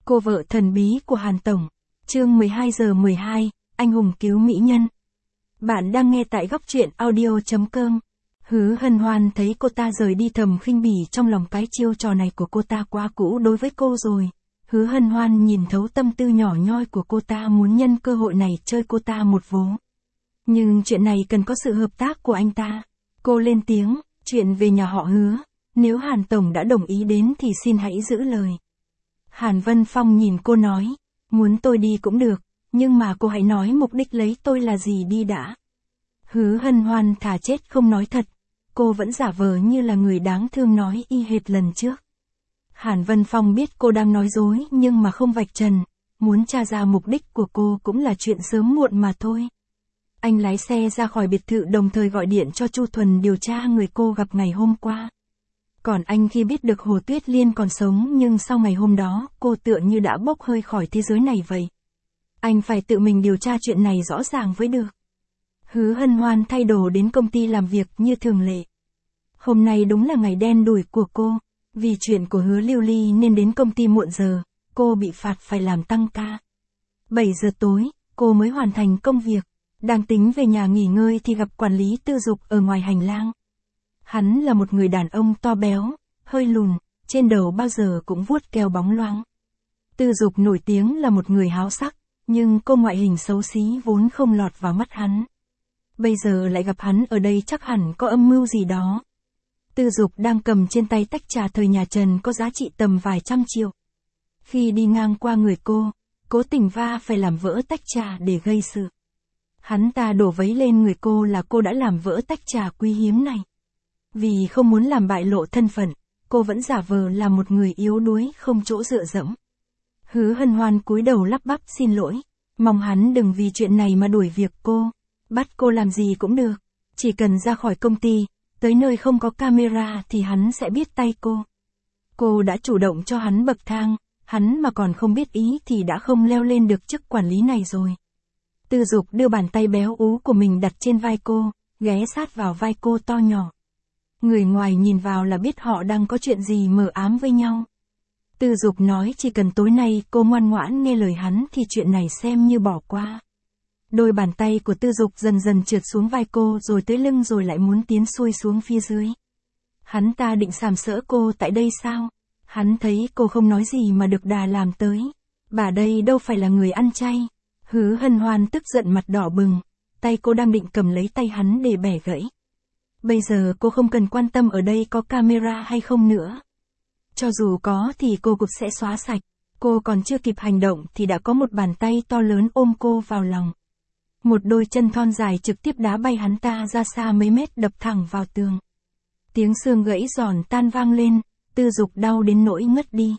Cô vợ thần bí của Hàn Tổng. Chương 12:12, anh hùng cứu mỹ nhân. Bạn đang nghe tại góc truyện audio.com. Hứa Hân Hoan thấy cô ta rời đi thầm khinh bỉ trong lòng, cái chiêu trò này của cô ta quá cũ đối với cô rồi. Hứa Hân Hoan nhìn thấu tâm tư nhỏ nhoi của cô ta, muốn nhân cơ hội này chơi cô ta một vố. Nhưng chuyện này cần có sự hợp tác của anh ta. Cô lên tiếng, chuyện về nhà họ Hứa, nếu Hàn Tổng đã đồng ý đến thì xin hãy giữ lời. Hàn Vân Phong nhìn cô nói, muốn tôi đi cũng được, nhưng mà cô hãy nói mục đích lấy tôi là gì đi đã. Hứa Hân Hoan thà chết không nói thật, cô vẫn giả vờ như là người đáng thương nói y hệt lần trước. Hàn Vân Phong biết cô đang nói dối nhưng mà không vạch trần, muốn tra ra mục đích của cô cũng là chuyện sớm muộn mà thôi. Anh lái xe ra khỏi biệt thự đồng thời gọi điện cho Chu Thuần điều tra người cô gặp ngày hôm qua. Còn anh khi biết được Hồ Tuyết Liên còn sống nhưng sau ngày hôm đó cô tựa như đã bốc hơi khỏi thế giới này vậy. Anh phải tự mình điều tra chuyện này rõ ràng mới được. Hứa Hân Hoan thay đồ đến công ty làm việc như thường lệ. Hôm nay đúng là ngày đen đủi của cô, vì chuyện của Hứa Lưu Ly nên đến công ty muộn giờ, cô bị phạt phải làm tăng ca. 7 giờ tối, cô mới hoàn thành công việc, đang tính về nhà nghỉ ngơi thì gặp quản lý Tư Dục ở ngoài hành lang. Hắn là một người đàn ông to béo, hơi lùn, trên đầu bao giờ cũng vuốt keo bóng loáng. Tư Dục nổi tiếng là một người háo sắc, nhưng cô ngoại hình xấu xí vốn không lọt vào mắt hắn. Bây giờ lại gặp hắn ở đây chắc hẳn có âm mưu gì đó. Tư Dục đang cầm trên tay tách trà thời nhà Trần có giá trị tầm vài trăm triệu. Khi đi ngang qua người cô, cố tình va phải làm vỡ tách trà để gây sự. Hắn ta đổ vấy lên người cô là cô đã làm vỡ tách trà quý hiếm này. Vì không muốn làm bại lộ thân phận, cô vẫn giả vờ là một người yếu đuối không chỗ dựa dẫm. Hứa Hân Hoan cúi đầu lắp bắp xin lỗi, mong hắn đừng vì chuyện này mà đuổi việc cô, bắt cô làm gì cũng được, chỉ cần ra khỏi công ty, tới nơi không có camera thì hắn sẽ biết tay cô. Cô đã chủ động cho hắn bậc thang, hắn mà còn không biết ý thì đã không leo lên được chức quản lý này rồi. Tư Dục đưa bàn tay béo ú của mình đặt trên vai cô, ghé sát vào vai cô to nhỏ. Người ngoài nhìn vào là biết họ đang có chuyện gì mờ ám với nhau. Tư Dục nói chỉ cần tối nay cô ngoan ngoãn nghe lời hắn thì chuyện này xem như bỏ qua. Đôi bàn tay của Tư Dục dần dần trượt xuống vai cô rồi tới lưng rồi lại muốn tiến xuôi xuống phía dưới. Hắn ta định sàm sỡ cô tại đây sao? Hắn thấy cô không nói gì mà được đà làm tới. Bà đây đâu phải là người ăn chay. Hứa Hân Hoan tức giận mặt đỏ bừng, tay cô đang định cầm lấy tay hắn để bẻ gãy. Bây giờ cô không cần quan tâm ở đây có camera hay không nữa. Cho dù có thì cô cũng sẽ xóa sạch. Cô còn chưa kịp hành động thì đã có một bàn tay to lớn ôm cô vào lòng. Một đôi chân thon dài trực tiếp đá bay hắn ta ra xa mấy mét, đập thẳng vào tường. Tiếng xương gãy giòn tan vang lên, Tư Dục đau đến nỗi ngất đi.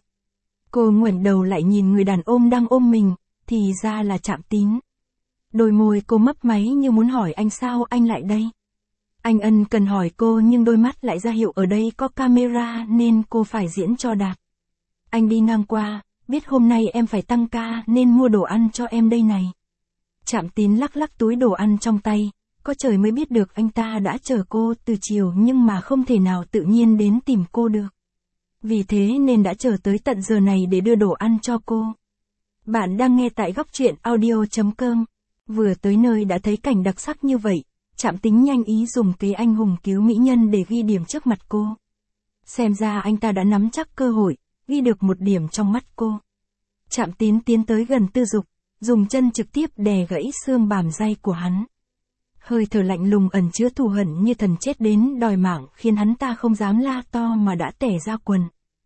Cô ngẩng đầu lại nhìn người đàn ông đang ôm mình, thì ra là Trạm Tín. Đôi môi cô mấp máy như muốn hỏi anh sao anh lại đây. Anh ân cần hỏi cô nhưng đôi mắt lại ra hiệu ở đây có camera nên cô phải diễn cho đạt. Anh đi ngang qua, biết hôm nay em phải tăng ca nên mua đồ ăn cho em đây này. Trạm Tín lắc lắc túi đồ ăn trong tay, có trời mới biết được anh ta đã chờ cô từ chiều nhưng mà không thể nào tự nhiên đến tìm cô được. Vì thế nên đã chờ tới tận giờ này để đưa đồ ăn cho cô. Bạn đang nghe tại góc truyện audio.com. Vừa tới nơi đã thấy cảnh đặc sắc như vậy, Trạm Tín nhanh ý dùng kế anh hùng cứu mỹ nhân để ghi điểm trước mặt cô. Xem ra anh ta đã nắm chắc cơ hội, ghi được một điểm trong mắt cô. Trạm Tín tiến tới gần Tư Dục, dùng chân trực tiếp đè gãy xương bàm day của hắn. Hơi thở lạnh lùng ẩn chứa thù hận như thần chết đến đòi mạng khiến hắn ta không dám la to mà đã tẻ ra quần.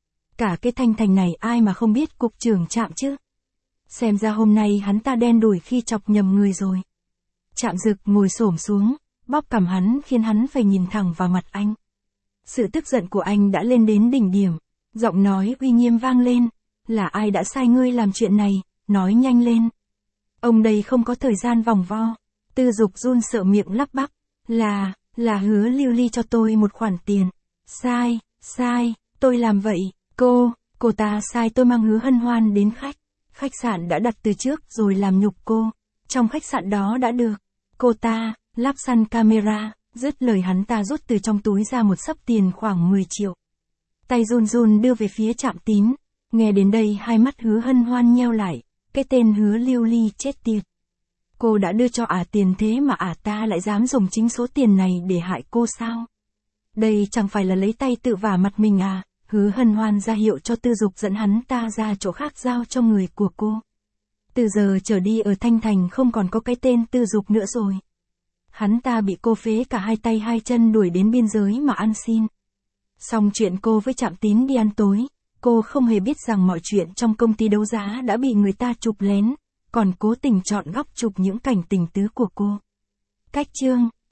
Cả cái Thanh Thành này ai mà không biết cục trưởng Trạm chứ. Xem ra hôm nay hắn ta đen đủi khi chọc nhầm người rồi. Trạm Dực ngồi xổm xuống, bóp cằm hắn khiến hắn phải nhìn thẳng vào mặt anh. Sự tức giận của anh đã lên đến đỉnh điểm, giọng nói uy nghiêm vang lên, là ai đã sai ngươi làm chuyện này, nói nhanh lên. Ông đây không có thời gian vòng vo. Tư Dục run sợ miệng lắp bắp, là Hứa Lưu Ly cho tôi một khoản tiền. Sai, tôi làm vậy, cô ta sai tôi mang Hứa Hân Hoan đến khách sạn đã đặt từ trước rồi làm nhục cô. Trong khách sạn đó đã được, cô ta lắp săn camera, dứt lời hắn ta rút từ trong túi ra một xấp tiền khoảng 10 triệu. Tay run run đưa về phía Trạm Tín, Nghe đến đây hai mắt Hứa Hân Hoan nheo lại, cái tên Hứa Lưu Ly chết tiệt. Cô đã đưa cho tiền thế mà ta lại dám dùng chính số tiền này để hại cô sao? Đây chẳng phải là lấy tay tự vả mặt mình à? Hứa Hân Hoan ra hiệu cho Tư Dục dẫn hắn ta ra chỗ khác giao cho người của cô. Từ giờ trở đi ở Thanh Thành không còn có cái tên Tư Dục nữa rồi. Hắn ta bị cô phế cả hai tay hai chân đuổi đến biên giới mà ăn xin. Xong chuyện cô với Trạm Tín đi ăn tối, cô không hề biết rằng mọi chuyện trong công ty đấu giá đã bị người ta chụp lén, còn cố tình chọn góc chụp những cảnh tình tứ của cô. Cách chương